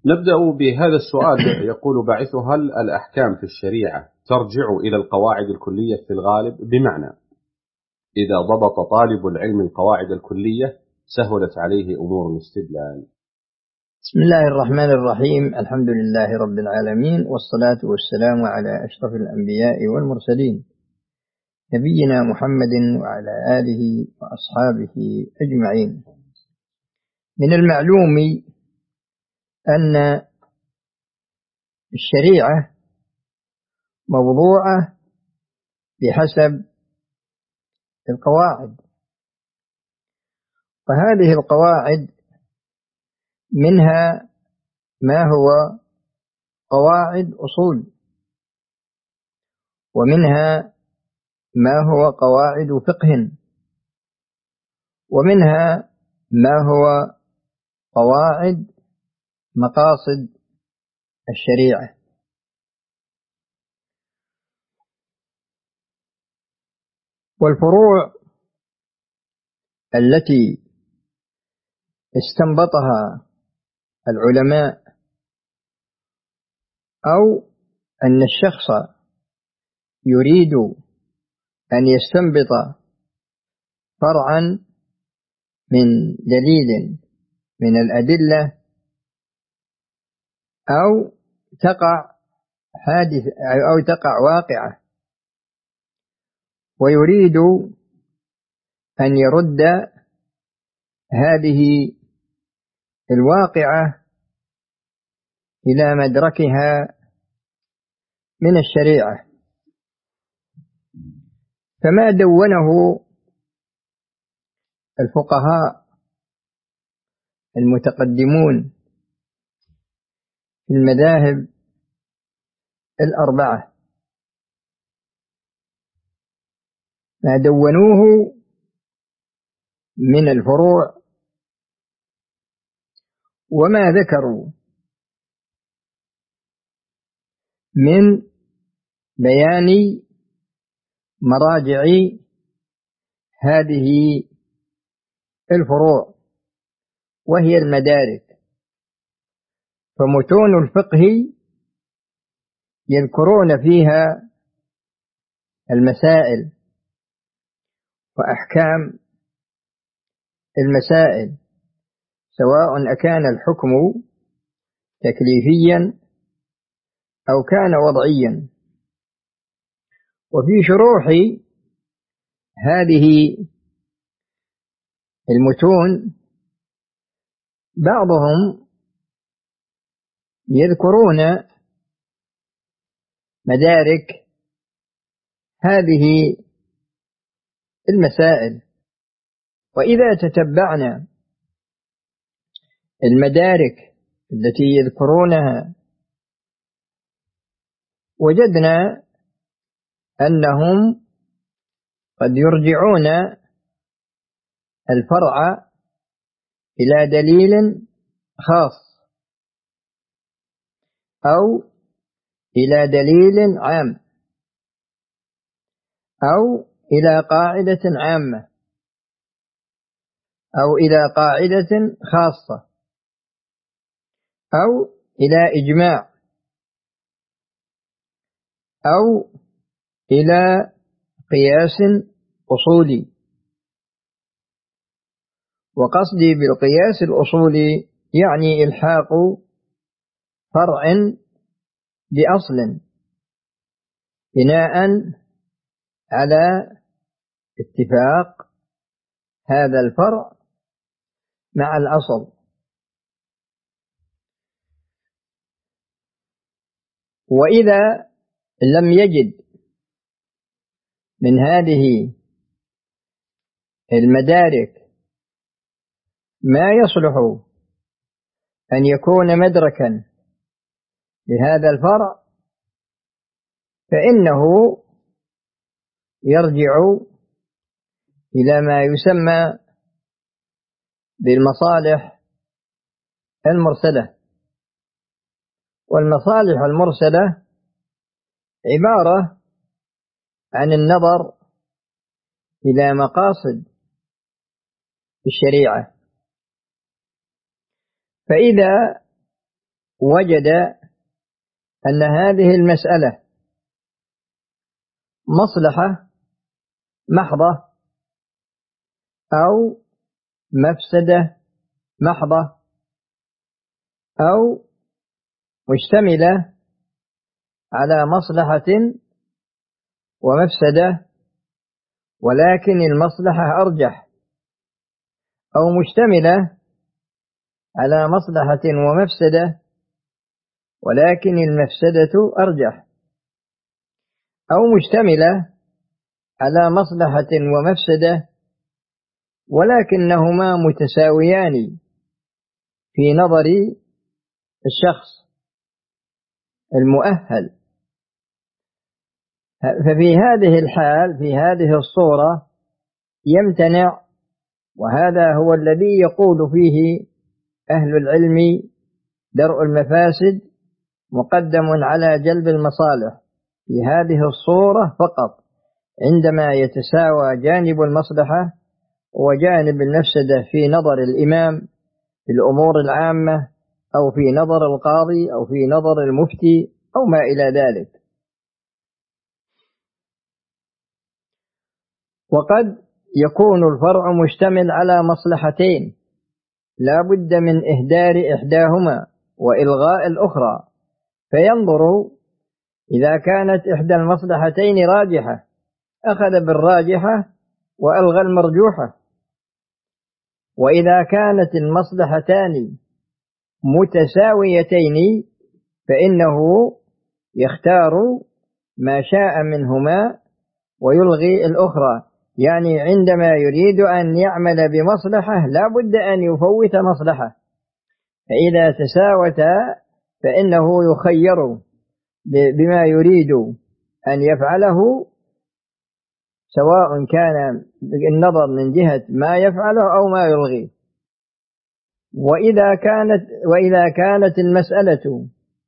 نبدأ بهذا السؤال. يقول باعثه: هل الأحكام في الشريعة ترجع إلى القواعد الكلية في الغالب؟ بمعنى إذا ضبط طالب العلم القواعد الكلية سهلت عليه أمور الاستدلال. بسم الله الرحمن الرحيم. الحمد لله رب العالمين، والصلاة والسلام على أشرف الأنبياء والمرسلين، نبينا محمد وعلى آله وأصحابه أجمعين. من المعلوم أن الشريعة موضوعة بحسب القواعد، وهذه القواعد منها ما هو قواعد أصول، ومنها ما هو قواعد فقه، ومنها ما هو قواعد مقاصد الشريعة. والفروع التي استنبطها العلماء، أو أن الشخص يريد أن يستنبط فرعا من دليل من الأدلة، أو تقع حادث أو تقع واقعة ويريد أن يرد هذه الواقعة إلى مدركها من الشريعة، فما دونه الفقهاء المتقدمون في المذاهب الأربعة، ما دونوه من الفروع، وما ذكروا من بيان مراجع هذه الفروع، وهي المدارك. فمتون الفقه يذكرون فيها المسائل وأحكام المسائل، سواء أكان الحكم تكليفيا أو كان وضعيا. وفي شروح هذه المتون بعضهم يذكرون مدارك هذه المسائل. وإذا تتبعنا المدارك التي يذكرونها وجدنا أنهم قد يرجعون الفرع إلى دليل خاص أو إلى دليل عام أو إلى قاعدة عامة أو إلى قاعدة خاصة أو إلى إجماع أو إلى قياس أصولي. وقصدي بالقياس الأصولي يعني إلحاق فرع بأصل بناء على اتفاق هذا الفرع مع الأصل. وإذا لم يجد من هذه المدارك ما يصلح أن يكون مدركا لهذا الفرع، فإنه يرجع إلى ما يسمى بالمصالح المرسلة. والمصالح المرسلة عبارة عن النظر إلى مقاصد الشريعة. فإذا وجد أن هذه المسألة مصلحة محضة أو مفسدة محضة أو مشتملة على مصلحة ومفسدة ولكن المصلحة أرجح، أو مشتملة على مصلحة ومفسدة ولكن المفسدة أرجح، أو مشتملة على مصلحة ومفسدة ولكنهما متساويان في نظر الشخص المؤهل. ففي هذه الحال، في هذه الصورة، يمتنع، وهذا هو الذي يقول فيه أهل العلم: درء المفاسد مقدم على جلب المصالح في هذه الصورة فقط، عندما يتساوى جانب المصلحة وجانب المفسدة في نظر الإمام في الأمور العامة، أو في نظر القاضي، أو في نظر المفتي، أو ما إلى ذلك. وقد يكون الفرع مشتمل على مصلحتين لا بد من إهدار إحداهما وإلغاء الأخرى، فينظر إذا كانت إحدى المصلحتين راجحة أخذ بالراجحة وألغى المرجوحة، وإذا كانت المصلحتان متساويتين فإنه يختار ما شاء منهما ويلغي الأخرى. يعني عندما يريد أن يعمل بمصلحة لا بد أن يفوت مصلحة، فإذا تساوتا فإنه يخير بما يريد أن يفعله، سواء كان النظر من جهة ما يفعله أو ما يلغي. وإذا كانت المسألة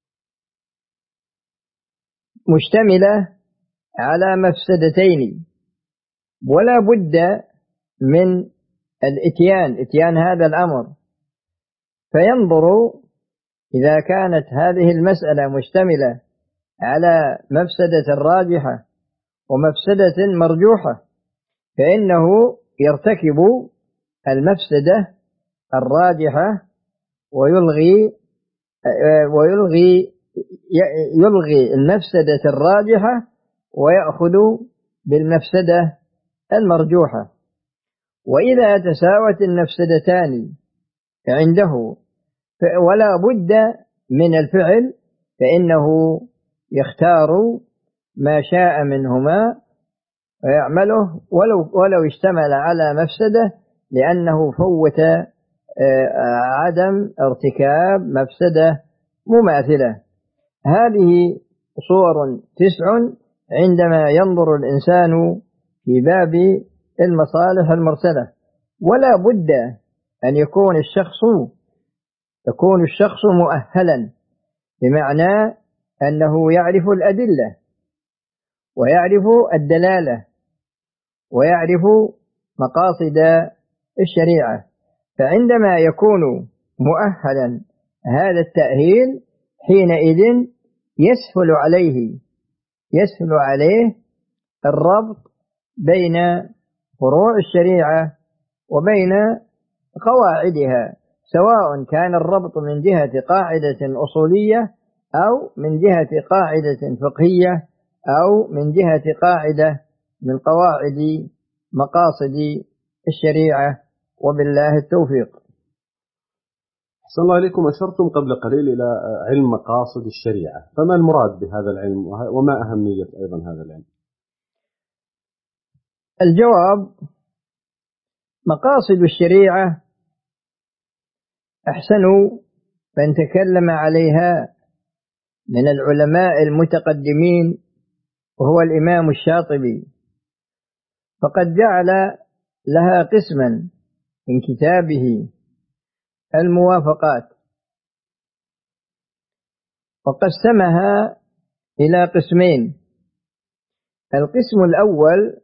مشتملة على مفسدتين ولا بد من إتيان هذا الأمر، فينظر إذا كانت هذه المسألة مشتملة على مفسدة راجحة ومفسدة مرجوحة فإنه يرتكب المفسدة الراجحة يلغي المفسدة الراجحة ويأخذ بالمفسدة المرجوحة. وإذا تساوت المفسدتان عنده ولا بد من الفعل فإنه يختار ما شاء منهما ويعمله ولو اشتمل على مفسدة، لأنه فوت عدم ارتكاب مفسدة مماثلة. هذه صور 9 عندما ينظر الإنسان في باب المصالح المرسلة. ولا بد أن يكون الشخص مؤهلا، بمعنى أنه يعرف الأدلة ويعرف الدلالة ويعرف مقاصد الشريعة. فعندما يكون مؤهلا هذا التأهيل حينئذ يسهل عليه الربط بين فروع الشريعة وبين قواعدها، سواء كان الربط من جهة قاعدة أصولية أو من جهة قاعدة فقهية أو من جهة قاعدة من قواعد مقاصد الشريعة. وبالله التوفيق. أحسن الله إليكم. أشرتم قبل قليل إلى علم مقاصد الشريعة، فما المراد بهذا العلم وما أهمية أيضا هذا العلم؟ الجواب: مقاصد الشريعة أحسن من تكلم عليها من العلماء المتقدمين وهو الإمام الشاطبي، فقد جعل لها قسما من كتابه الموافقات، وقسمها إلى قسمين: القسم الأول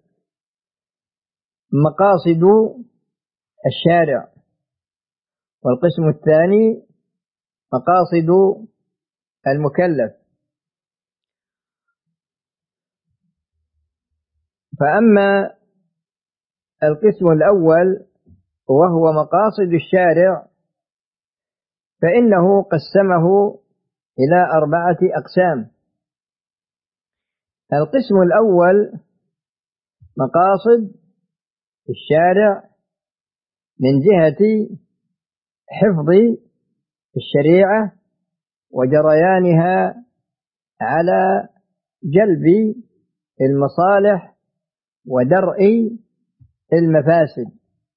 مقاصد الشارع، والقسم الثاني مقاصد المكلف. فأما القسم الأول وهو مقاصد الشارع فإنه قسمه إلى 4 أقسام. القسم الأول مقاصد الشارع من جهة حفظ الشريعة وجريانها على جلب المصالح ودرء المفاسد،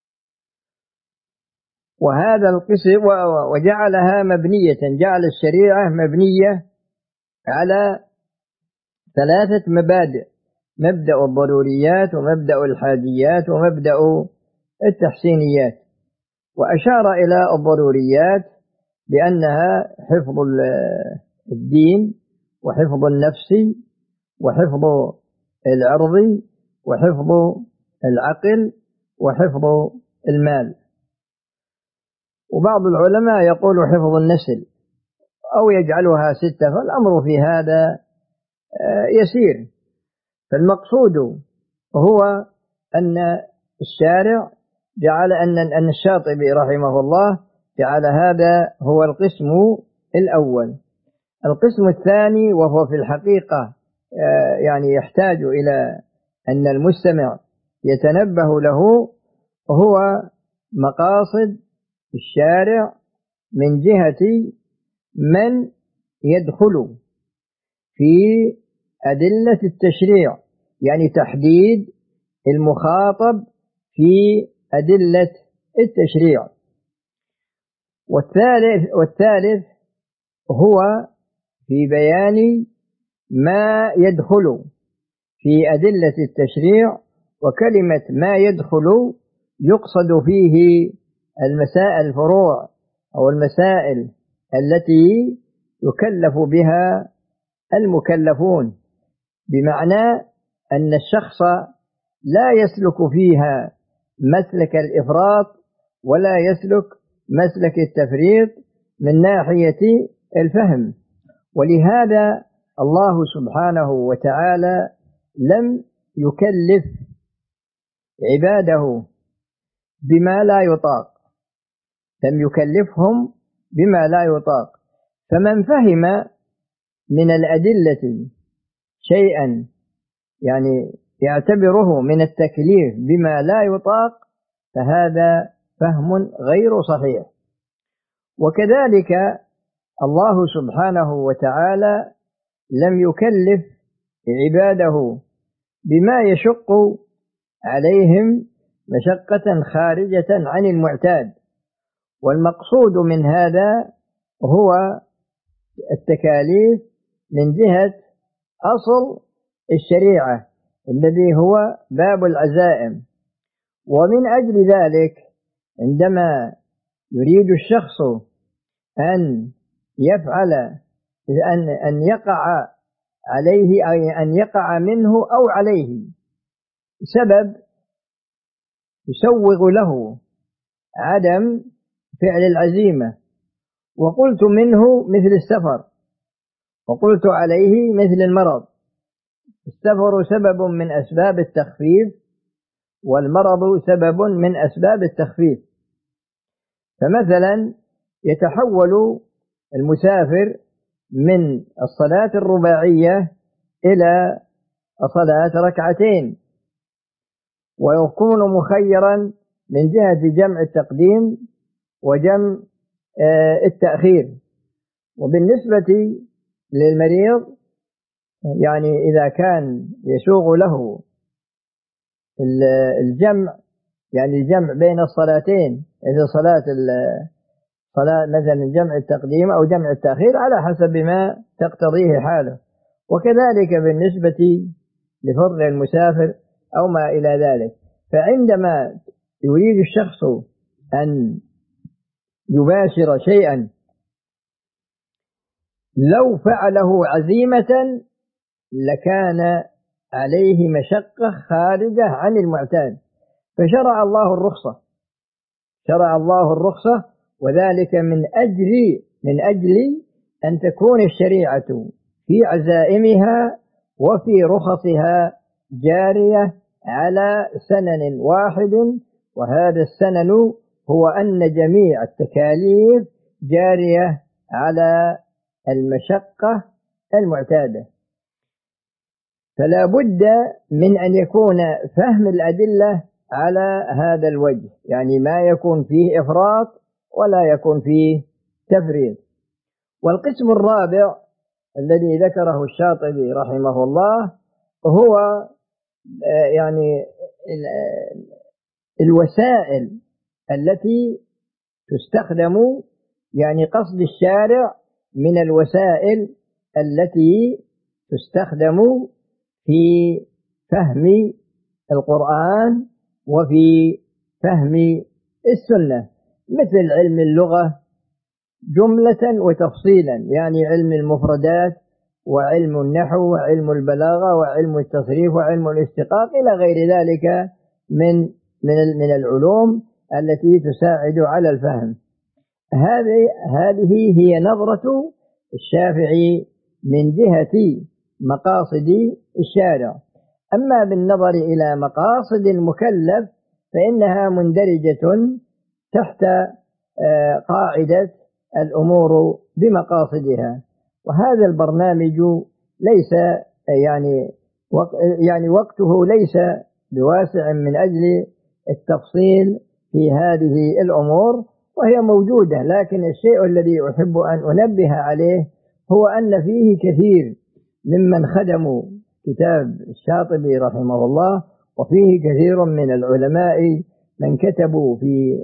وهذا القسم وجعلها مبنية، جعل الشريعة مبنية على 3 مبادئ: مبدأ الضروريات ومبدأ الحاجيات ومبدأ التحسينيات. وأشار إلى الضروريات بأنها حفظ الدين وحفظ النفس وحفظ العرض وحفظ العقل وحفظ المال. وبعض العلماء يقول حفظ النسل أو يجعلها 6، فالأمر في هذا يسير. فالمقصود هو أن الشارع جعل أن الشاطبي رحمه الله جعل هذا هو القسم الأول. القسم الثاني وهو في الحقيقة يعني يحتاج إلى أن المستمع يتنبه له، هو مقاصد الشارع من جهة من يدخل في أدلة التشريع، يعني تحديد المخاطب في أدلة التشريع. والثالث هو في بيان ما يدخل في أدلة التشريع، وكلمة ما يدخل يقصد فيه المسائل الفروع أو المسائل التي يكلف بها المكلفون، بمعنى أن الشخص لا يسلك فيها مسلك الإفراط ولا يسلك مسلك التفريط من ناحية الفهم. ولهذا الله سبحانه وتعالى لم يكلف عباده بما لا يطاق، لم يكلفهم بما لا يطاق. فمن فهم من الأدلة شيئا يعني يعتبره من التكليف بما لا يطاق فهذا فهم غير صحيح. وكذلك الله سبحانه وتعالى لم يكلف عباده بما يشق عليهم مشقة خارجة عن المعتاد. والمقصود من هذا هو التكاليف من جهة أصل الشريعة الذي هو باب العزائم. ومن أجل ذلك عندما يريد الشخص أن يفعل أن يقع عليه أي أن يقع منه أو عليه سبب يسوغ له عدم فعل العزيمة، وقلت منه مثل السفر، وقلت عليه مثل المرض. السفر سبب من أسباب التخفيف، والمرض سبب من أسباب التخفيف. فمثلا يتحول المسافر من الصلاة الرباعية إلى صلاة 2 ويكون مخيرا من جهة جمع التقديم وجمع التأخير. وبالنسبة للمريض يعني إذا كان يسوغ له الجمع، يعني الجمع بين الصلاتين، إذا صلاة مثلا جمع التقديم أو جمع التأخير على حسب ما تقتضيه حاله. وكذلك بالنسبة لفضل المسافر أو ما إلى ذلك. فعندما يريد الشخص أن يباشر شيئا لو فعله عزيمة لكان عليه مشقة خارجة عن المعتاد، فشرع الله الرخصة، شرع الله الرخصة، وذلك من أجل أن تكون الشريعة في عزائمها وفي رخصها جارية على سنن واحد، وهذا السنن هو أن جميع التكاليف جارية على المشقة المعتادة. فلا بد من أن يكون فهم الأدلة على هذا الوجه، يعني ما يكون فيه إفراط ولا يكون فيه تفريط. والقسم الرابع الذي ذكره الشاطبي رحمه الله هو يعني الوسائل التي تستخدم، يعني قصد الشارع من الوسائل التي تستخدم في فهم القرآن وفي فهم السنة، مثل علم اللغة جملة وتفصيلا، يعني علم المفردات وعلم النحو وعلم البلاغة وعلم التصريف وعلم الاشتقاق إلى غير ذلك من العلوم التي تساعد على الفهم. هذه هي نظرة الشافعي من جهة مقاصد الشارع. أما بالنظر إلى مقاصد المكلف فإنها مندرجة تحت قاعدة الأمور بمقاصدها، وهذا البرنامج ليس يعني وقته ليس بواسع من أجل التفصيل في هذه الأمور، وهي موجودة، لكن الشيء الذي أحب أن أنبه عليه هو أن فيه كثير ممن خدموا كتاب الشاطبي رحمه الله، وفيه كثير من العلماء من كتبوا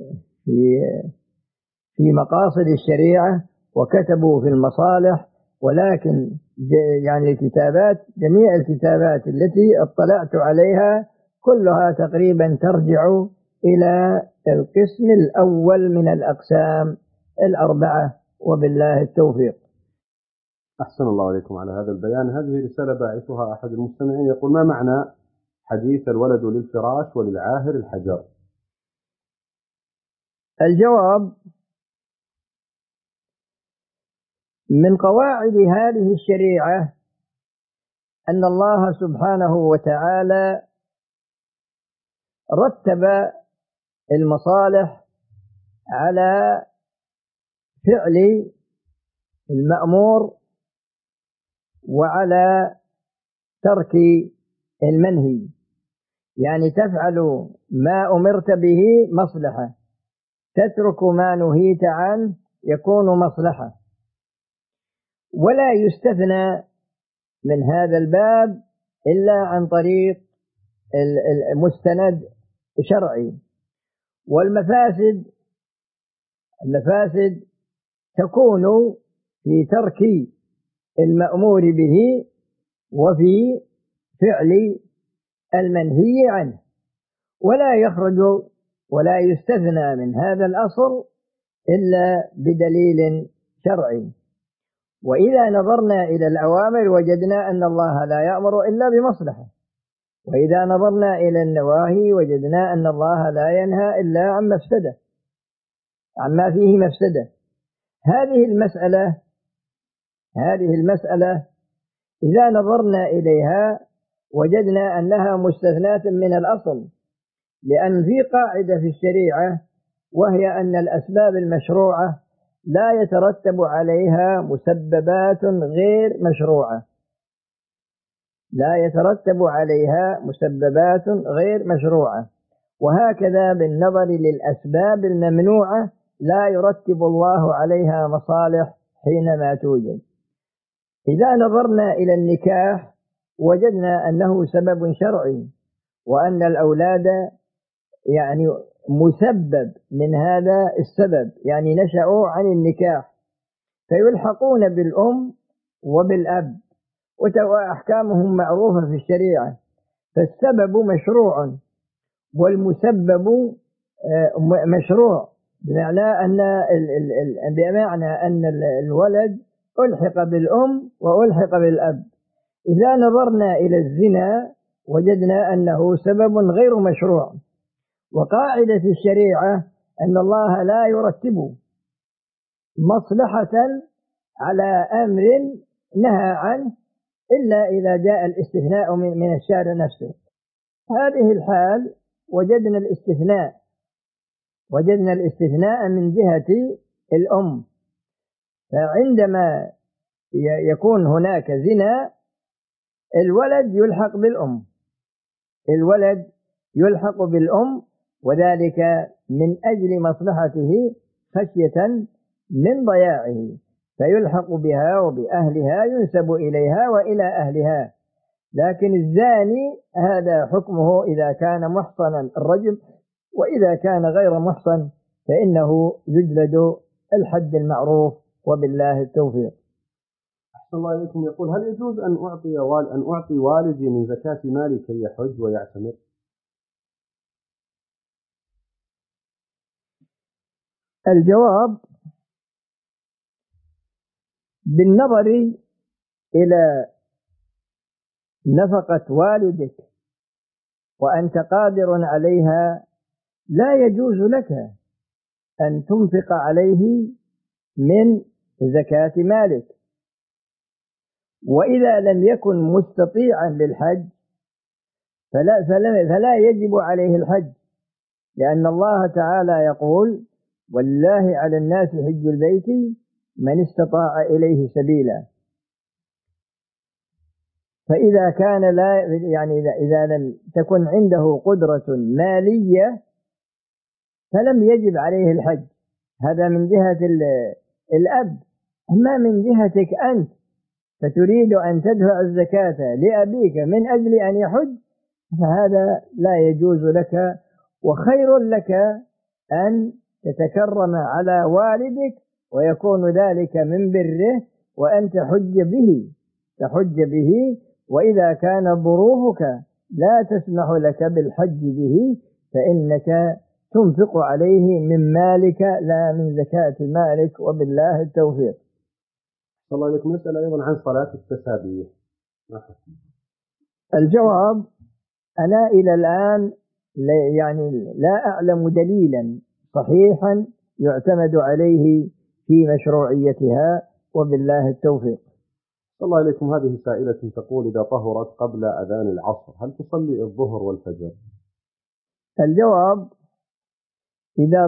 في مقاصد الشريعة وكتبوا في المصالح، ولكن يعني جميع الكتابات التي اطلعت عليها كلها تقريبا ترجع إلى القسم الأول من الأقسام الأربعة، وبالله التوفيق. أحسن الله عليكم على هذا البيان. هذه رسالة باعثها أحد المستمعين يقول: ما معنى حديث الولد للفراش وللعاهر الحجر؟ الجواب: من قواعد هذه الشريعة أن الله سبحانه وتعالى رتب المصالح على فعل المأمور وعلى ترك المنهي، يعني تفعل ما أمرت به مصلحة، تترك ما نهيت عنه يكون مصلحة. ولا يستثنى من هذا الباب إلا عن طريق المستند شرعي. والمفاسد تكون في ترك المأمور به وفي فعل المنهي عنه، ولا يخرج ولا يستثنى من هذا الأصل إلا بدليل شرعي. وإذا نظرنا إلى الأوامر وجدنا أن الله لا يأمر إلا بمصلحة، وإذا نظرنا إلى النواهي وجدنا أن الله لا ينهى إلا عن مفسدة، عما فيه مفسدة. هذه المسألة إذا نظرنا إليها وجدنا أنها مستثناة من الأصل، لأن في قاعدة في الشريعة وهي أن الأسباب المشروعة لا يترتب عليها مسببات غير مشروعة، وهكذا بالنظر للأسباب الممنوعة لا يرتب الله عليها مصالح حينما توجد. إذا نظرنا إلى النكاح وجدنا أنه سبب شرعي، وأن الأولاد يعني مسبب من هذا السبب، يعني نشأوا عن النكاح فيلحقون بالأم وبالأب، وأحكامهم معروفة في الشريعة. فالسبب مشروع والمسبب مشروع، بمعنى أن الولد ألحق بالأم وألحق بالأب. إذا نظرنا إلى الزنا وجدنا أنه سبب غير مشروع. وقاعدة الشريعة أن الله لا يرتب مصلحة على أمر نهى عنه إلا إذا جاء الاستثناء من الشارع نفسه. هذه الحال وجدنا الاستثناء من جهة الأم. فعندما يكون هناك زنا الولد يلحق بالأم، وذلك من أجل مصلحته خشية من ضياعه، فيلحق بها وبأهلها، ينسب إليها وإلى أهلها. لكن الزاني هذا حكمه إذا كان محصنا الرجم، وإذا كان غير محصن فإنه يجلد الحد المعروف، وبالله التوفيق. أحسن الله إليكم. يقول: هل يجوز أن أعطي والدي من زكاة مالي كي يحج ويعتمر؟ الجواب: بالنظر إلى نفقة والدك وأنت قادر عليها، لا يجوز لك أن تنفق عليه من زكاة مالك. وإذا لم يكن مستطيعا للحج فلا يجب عليه الحج، لأن الله تعالى يقول: ولله على الناس حج البيت من استطاع إليه سبيلا. فإذا كان إذا لم تكن عنده قدرة مالية فلم يجب عليه الحج. هذا من جهة الأب. أما من جهتك أنت فتريد أن تدفع الزكاة لأبيك من أجل أن يحج، فهذا لا يجوز لك، وخير لك أن تتكرم على والدك ويكون ذلك من بره، وأن تحج به. وإذا كانت ظروفك لا تسمح لك بالحج به فإنك تنفق عليه من مالك لا من زكاة مالك، وبالله التوفيق. الله عليكم. نسأل أيضا عن صلاة التسابيح. الجواب: أنا إلى الآن لا أعلم دليلا صحيحا يعتمد عليه في مشروعيتها، وبالله التوفيق. الله عليكم. هذه سائلة تقول: إذا طهرت قبل أذان العصر هل تصلي الظهر والفجر؟ الجواب: إذا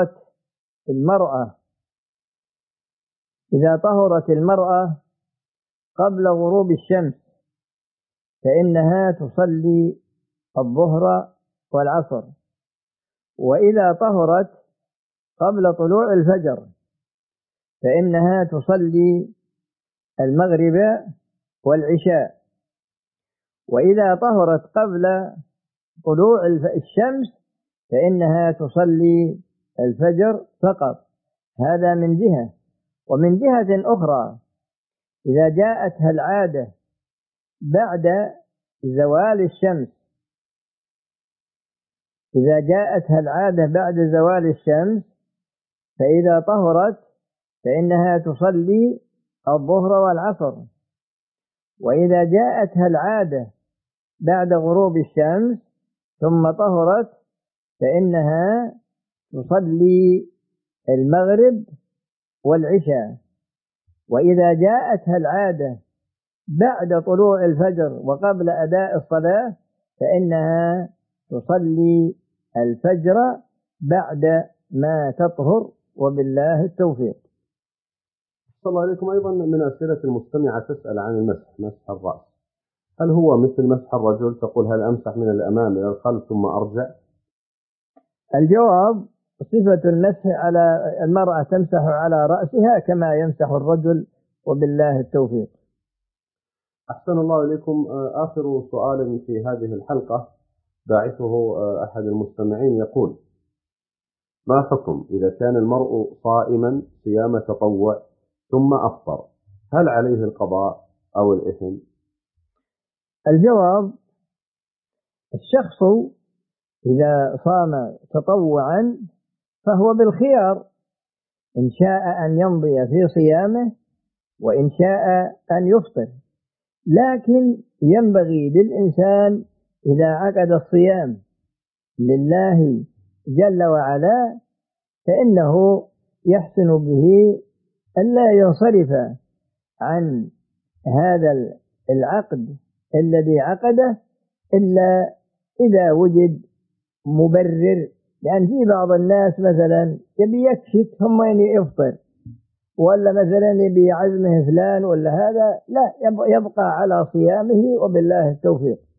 طهرت المرأة قبل غروب الشمس فإنها تصلي الظهر والعصر، وإذا طهرت قبل طلوع الفجر فإنها تصلي المغرب والعشاء، وإذا طهرت قبل طلوع الشمس فإنها تصلي الفجر فقط. هذا من جهة. ومن جهة أخرى، إذا جاءتها العادة بعد زوال الشمس فإذا طهرت فإنها تصلي الظهر والعصر، وإذا جاءتها العادة بعد غروب الشمس ثم طهرت فإنها تصلي المغرب والعشاء، وإذا جاءتها العادة بعد طلوع الفجر وقبل أداء الصلاة فإنها تصلي الفجر بعد ما تطهر، وبالله التوفيق. صلى الله عليكم. أيضا من أسئلة المستمعة تسأل عن مسح الرأس، هل هو مثل مسح الرجل؟ تقول: هل أمسح من الأمام إلى الخلف ثم أرجع؟ الجواب: صفة المسح على المرأة تمسح على رأسها كما يمسح الرجل، وبالله التوفيق. أحسن الله إليكم. آخر سؤال في هذه الحلقة باعثه أحد المستمعين يقول: ما حكم إذا كان المرء صائما صيام تطوع ثم أفطر، هل عليه القضاء أو الإثم؟ الجواب: الشخص إذا صام تطوعا فهو بالخيار، إن شاء أن يمضي في صيامه وإن شاء أن يفطر، لكن ينبغي للإنسان إذا عقد الصيام لله جل وعلا فإنه يحسن به ألا ينصرف عن هذا العقد الذي عقده إلا إذا وجد مبرر. يعني في بعض الناس مثلا يبي يكشف ثم يفطر، ولا مثلا يبي يعزمه فلان ولا هذا، لا، يبقى على صيامه وبالله التوفيق.